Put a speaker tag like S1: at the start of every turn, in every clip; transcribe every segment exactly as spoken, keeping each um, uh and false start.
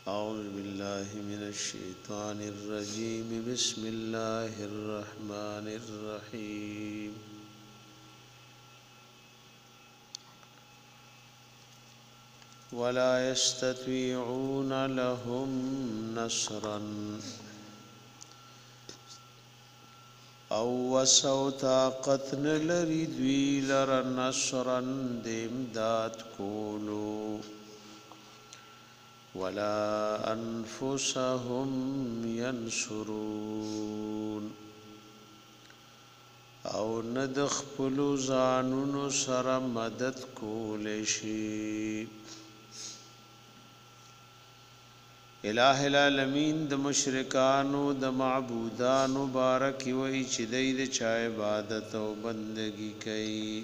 S1: أعوذ بالله من الشيطان الرجيم بسم الله الرحمن الرحيم ولا يستطيعون لهم نصرا او وسو طاقت نلری دوی لر نصرا دمداد کولو ولا انفسهم ينصرون او ندخپل زانونو سر مدد کولشی الہ العالمین د مشرکانو د معبودانو بارک وی چې د چا عبادت او بندگی کوي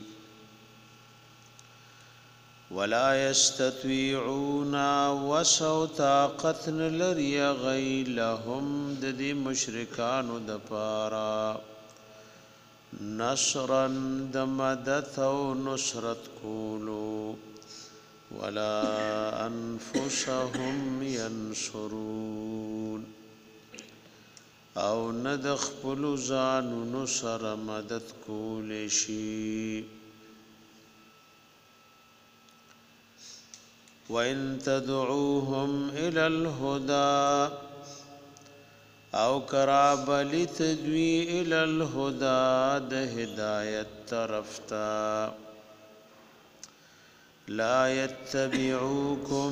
S1: ولا یستطيعون وسو طاقت لري غی لهم د دې مشرکانو د پارا نصرا د مدد او نصرت کولو ولا انفسهم ينصرون او ندخپل زانونو سر مدد کولشی وَإِن تَدْعُوهُمْ إِلَى الْهُدَى او کرابلی تدوی إِلَى الْهُدَى د هدایت طرفتا لا يتبعوكم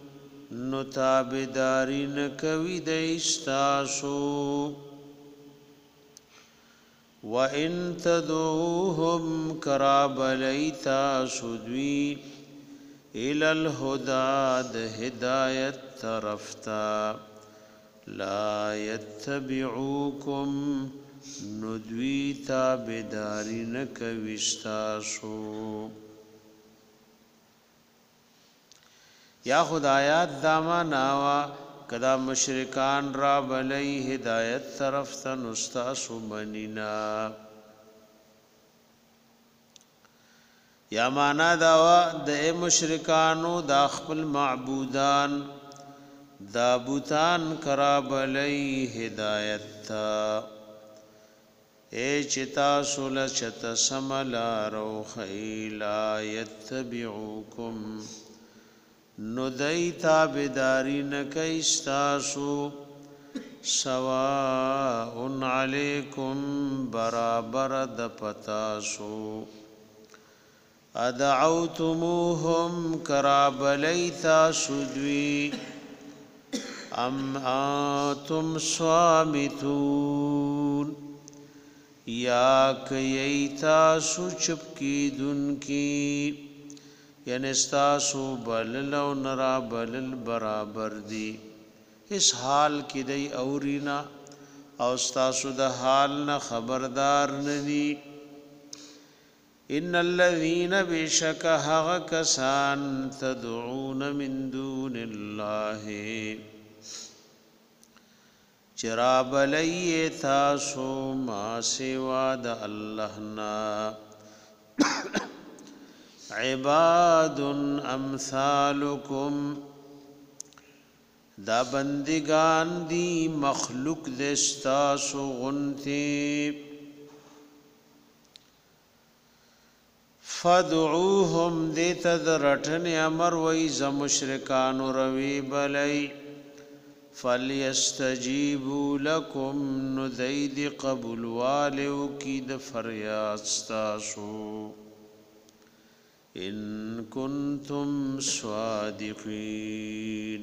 S1: نتابدارین کوي د استاسو وَإِن تَدْعُوهُمْ کرابلیتا سدوی الى الهدى د هدایت طرفتا لا يتبعوكم ندوی تابداری نکوستاسو یا خدایات داما ناوا کدا مشرکان را بلی هدایت طرفتا نستاسو منینا یا معنا داوا د مشرکانو د خپل معبودان دا بوتان کرابلی هدایت تا اے چتا سول چت سملا رو خیلا یتبعوکم ندی تابداری نکیستاسو سواء علیکم برابر د پتاسو ادعوتموهم کرابلیتا سدوی ام آتم صامتون یا کییتا سچپ کی دن کی یعنی استاسو بلل و نرا بلل برابر دی اس حال کی دی اورینا او استاسو دا حال نا خبردار ندی ان الذين بشك حق كسان تدعون من دون الله چراب لئی تاسو ما سوا د الله نا عباد امثالکم دا بندگان دی مخلوق دستاسو غنتی فدعوهم دیتا درٹن امر ویز مشرکان روی بلی فلیستجیبوا لکم ندید قبول والیو کی دفریاد ستاسو ان کنتم صادقین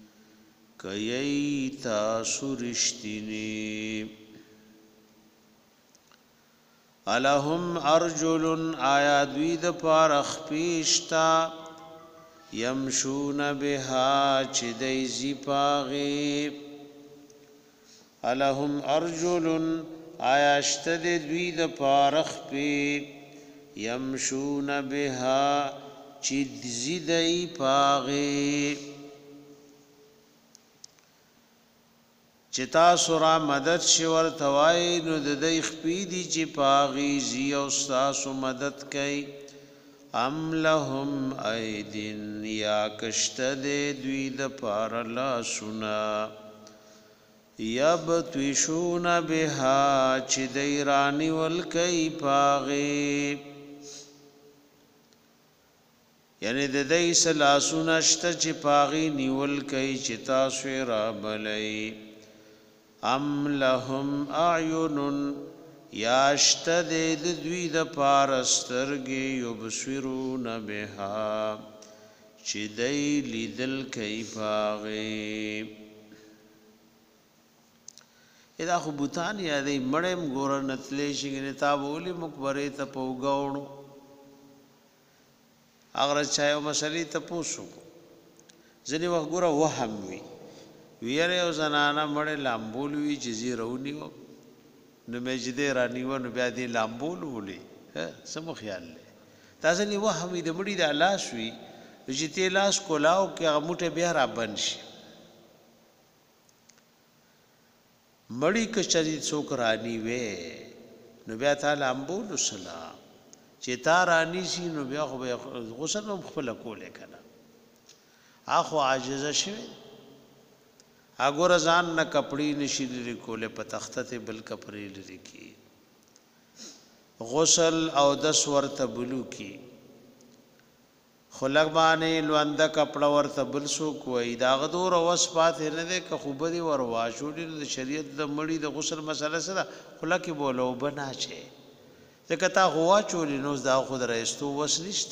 S1: کئی تاسو رشتینی الہم ارجل آیا دوید پارخ پیشتا یمشون بها چدیزی پاغی الہم ارجل آیا اشتد دوید پارخ پی یمشون بها چدیزی دی پاغی چتا سورا مدد شور توائی نو د دې خپې دي چې پاغي زی او تاسو مدد کوي ام لهم ایدن یا کشت دے دوی د پار لا سنا یبتوشون بها چی دیرانی والکی پاغی یعنی د دې سلاسونه شته چې پاغي نیول کوي چې تاسو را بلای ام لهم اعین یاشته د دوی د پارسترګي یبصرون بها چې دای لیدل کوي پاغي ادا خو بوتان یادې مړم ګورنتلې شي نتابولي مقبره ته پوغاونو اگر چایو مسلې ته پوسو ځنی وخت ګوره وهم وی ویره او زنانا مړ لامبول وی جزی رونیو نو مجدې رانیو نو بیا دې لامبول ولي سمو خیال له تاسو نی وهم دې مړی د الله شوي چې ته لاس کولاو کې غمټه بیا را بنشي مړی کچري څوک رانی وې نو بیا تعالی لامبول سلام چې تا رانی شي نو بیا خو غسل هم خپل کوله کنه اخو عاجزه شوی اګور ځان نه کپړی نشي لري کوله په تخته ته بل کپړی لري کی غسل او دس ورته بلو کی خلق باندې لوند کپڑا ورته بل سو کوی دا غدور اوس پات نه ده که خوب دي ور واشو د شریعت د مړی د غسل مسله سره خلق بولو بنا چه ځکه تا هوا چولی نو دا خود رئیستو وسنشت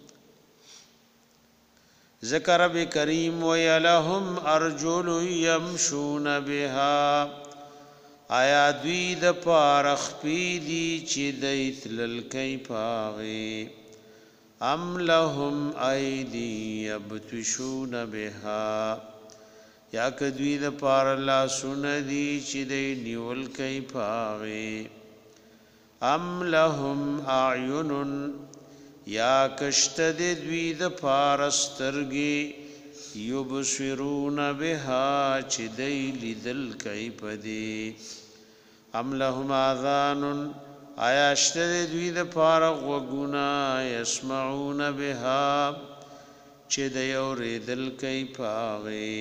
S1: ذکر رب کریم و یلهم ارجل یمشون بها آیا دوی د پارخ پی دی چی دیت للکی پاغی ام لهم ایدی یبتشون بها یا کدوی د پار لا سن دی چی دی نیول کی پاغی ام لهم اعین یا کشت دی دوی د پارسترگی یبصرون بها چی دی لیدل کئی پدی ام لهم آذان آیا شتر دوی د پارغ وگونا یسمعون بها چی دی اور دل کئی پاغی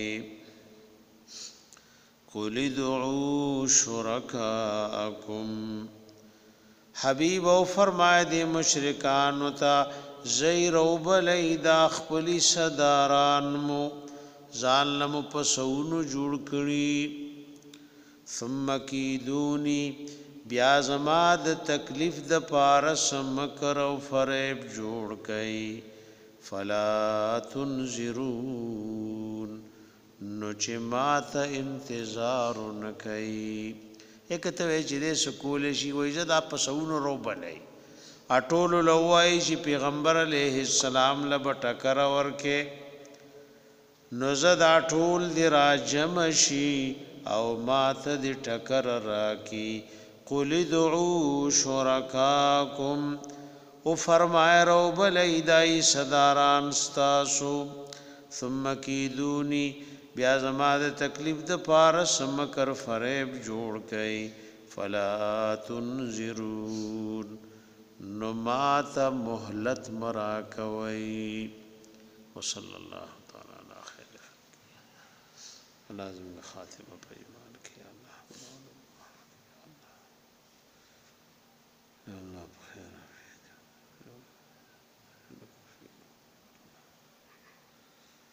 S1: قل ادعو شرکاءکم حبیب او فرمائے دی مشرکانو تا زیر او بلی دا خپلی صداران مو ځان لمو پسونو جوړ کړي ثم کیدونی بیا زما د تکلیف د پارس مکر او فریب جوړ کړي فلا تنذرون نو چې ماته انتظار نکړي اکته چې دې سکول شي وای زدا پسونو رو بلای اټول لوای چې پیغمبر علیه السلام لب ټکر ورکه نو زدا ټول دی راجم شي او ماته دې ټکر راکی قل ادعوا شرکاکم او فرمای رو بلای دای صداران ستاسو ثم کیدونی بیا زما د تکلیف د پار سمکر فریب جوړ کئ فلا تنذرون نو مات مهلت مرا کوي وصلی الله تعالی علی خیر لازم خاتمه په ایمان کې الله الله